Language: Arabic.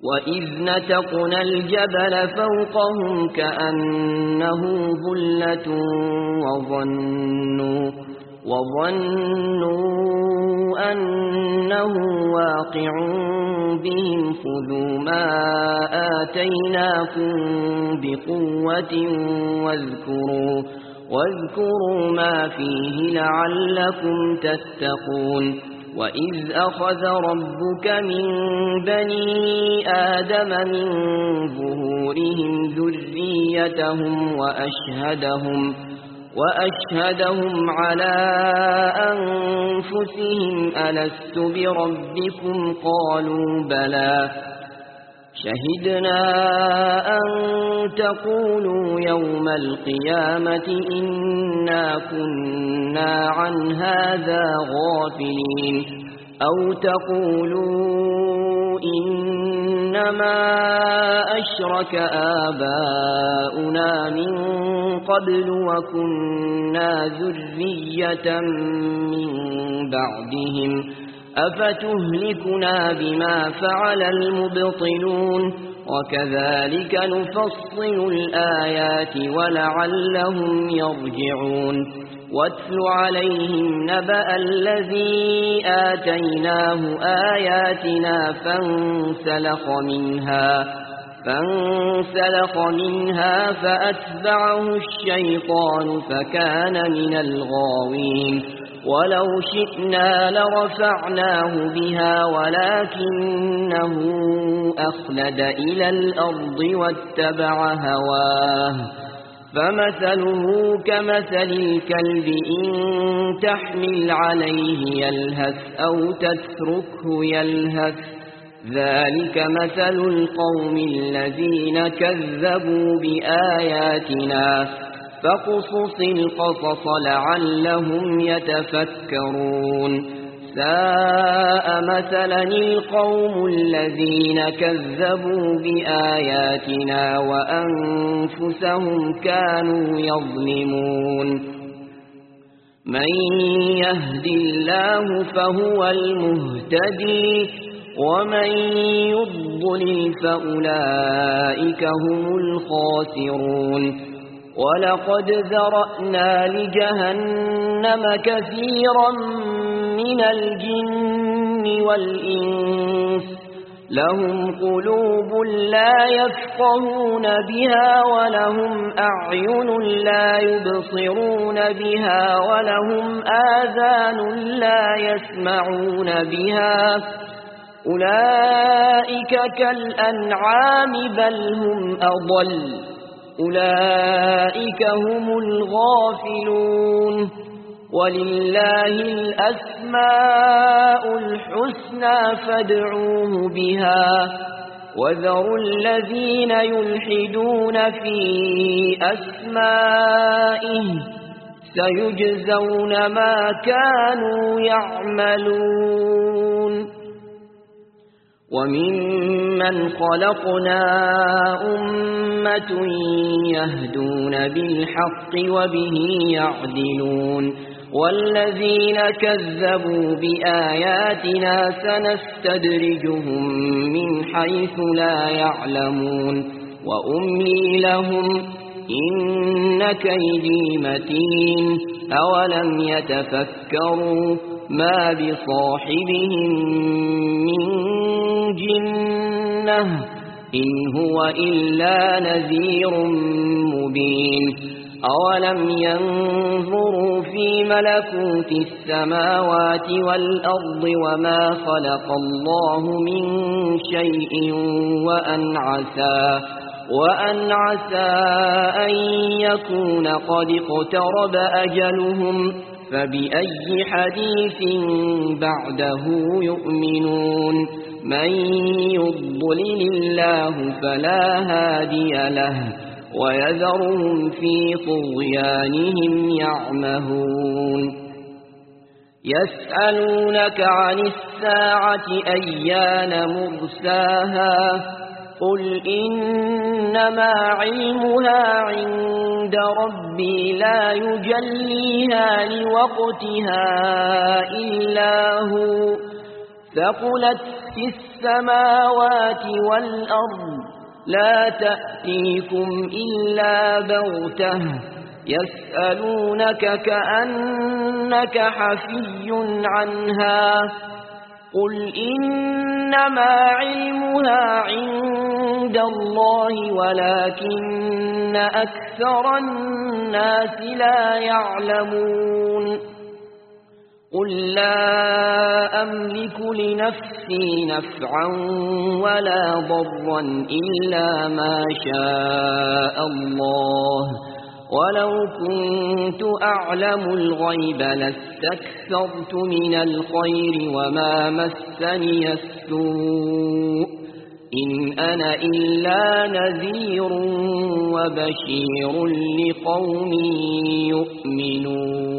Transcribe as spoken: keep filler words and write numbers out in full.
وإذ نتقنا الجبل فوقهم كأنه ظلة وظنوا, وظنوا أنه واقع بهم خذوا ما آتيناكم بقوة واذكروا, واذكروا ما فيه لعلكم تتقون. وإذ أخذ ربك من بني آدم من ظهورهم ذريتهم وأشهدهم, وأشهدهم على أنفسهم ألست بربكم قالوا بلى شهدنا أن تقولوا يوم القيامة إنا كنا عن هذا غافلين أو تقولوا إنما أشرك آباؤنا من قبل وكنا ذرية من بعدهم أفتهلكنا بما فعل المبطلون وكذلك نفصل الآيات ولعلهم يرجعون. واتل عليهم نبأ الذي آتيناه آياتنا فانسلخ منها فانسلخ منها فأتبعه الشيطان فكان من الغاوين. ولو شئنا لرفعناه بها ولكنه أخلد إلى الأرض واتبع هواه فمثله كمثل الكلب إن تحمل عليه يلهث أو تتركه يلهث ذلك مثل القوم الذين كذبوا بآياتنا فاقصص القصص لعلهم يتفكرون. ساء مثلا القوم الذين كذبوا بآياتنا وأنفسهم كانوا يظلمون. من يهد الله فهو المهتدي ومن يضلل فأولئك هم الخاسرون. ولقد ذرأنا لجهنم كثيرا من الجن والإنس لهم قلوب لا يفقهون بها ولهم أعين لا يبصرون بها ولهم آذان لا يسمعون بها أولئك كالأنعام بل هم أضل أولئك هم الغافلون. ولله الأسماء الحسنى فادعوه بها وذروا الذين يلحدون في أسمائه سيجزون ما كانوا يعملون. وممن خلقنا أمة يهدون بالحق وبه يعدلون والذين كذبوا بآياتنا سنستدرجهم من حيث لا يعلمون وأملي لهم إن كيدي متين. أولم يتفكروا ما بصاحبهم من جنة إن هو إلا نذير مبين. أولم ينظروا في ملكوت السماوات والأرض وما خلق الله من شيء وأن عسى وأن عسى أن يكون قد اقترب أجلهم فبأي حديث بعده يؤمنون. من يضلل الله فلا هادي له ويذرهم في طغيانهم يعمهون. يسألونك عن الساعة أيان مرساها قل إنما علمها عند ربي لا يجليها لوقتها إلا هو ثقلت في السماوات والأرض لا تأتيكم إلا بغتة يسألونك كأنك حفي عنها قل إنما علمها عند الله ولكن أكثر الناس لا يعلمون قل لا أملك لنفسي نفعا ولا ضرا إلا ما شاء الله ولو كنت أعلم الغيب لاستكثرت من الخير وما مسني السوء إن أنا إلا نذير وبشير لقوم يؤمنون